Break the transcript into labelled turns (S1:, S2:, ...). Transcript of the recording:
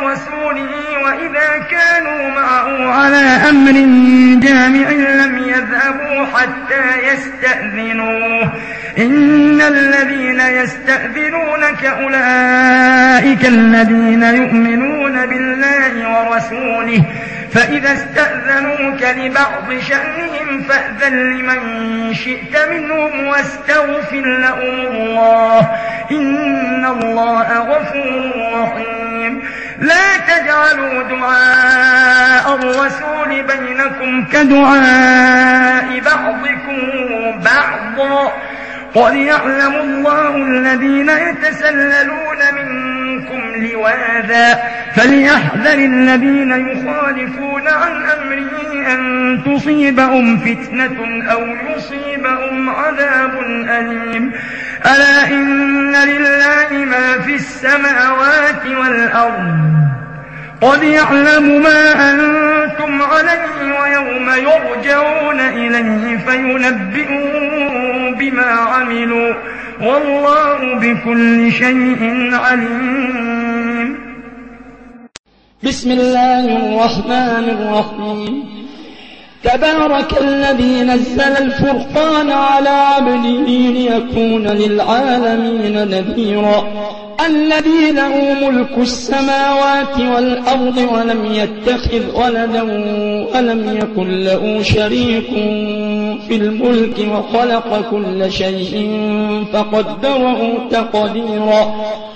S1: ورسوله وإذا كانوا معه على أمر جامع لم يذهبوا حتى يستأذنوه إن الذين يستأذنونك أولئك الذين يؤمنون بالله ورسوله فإذا استأذنوك لبعض شأنهم فأذن لمن شئت منهم واستغفر لهم الله إن الله غفور رحيم لا تجعلوا دعاء الرسول بينكم كدعاء بعضكم بعضا قد يعلم الله الذين يتسللون منكم لواذا فليحذر الذين يخالفون عن أمره أن تصيبهم فتنة أو يصيبهم عذاب أليم ألا إن لله ما في السماوات والأرض قد يعلم ما أنتم عليه ويوم يرجعون إليه فينبئون بما عملوا والله بكل شيء عليم.
S2: بسم الله الرحمن الرحيم تبارك الذي نزل الفرقان على عبده ليكون للعالمين نذيرا الذي له ملك السماوات والأرض ولم يتخذ ولدا ولم يكن له شريك في الملك وخلق كل شيء فقدره تقديرا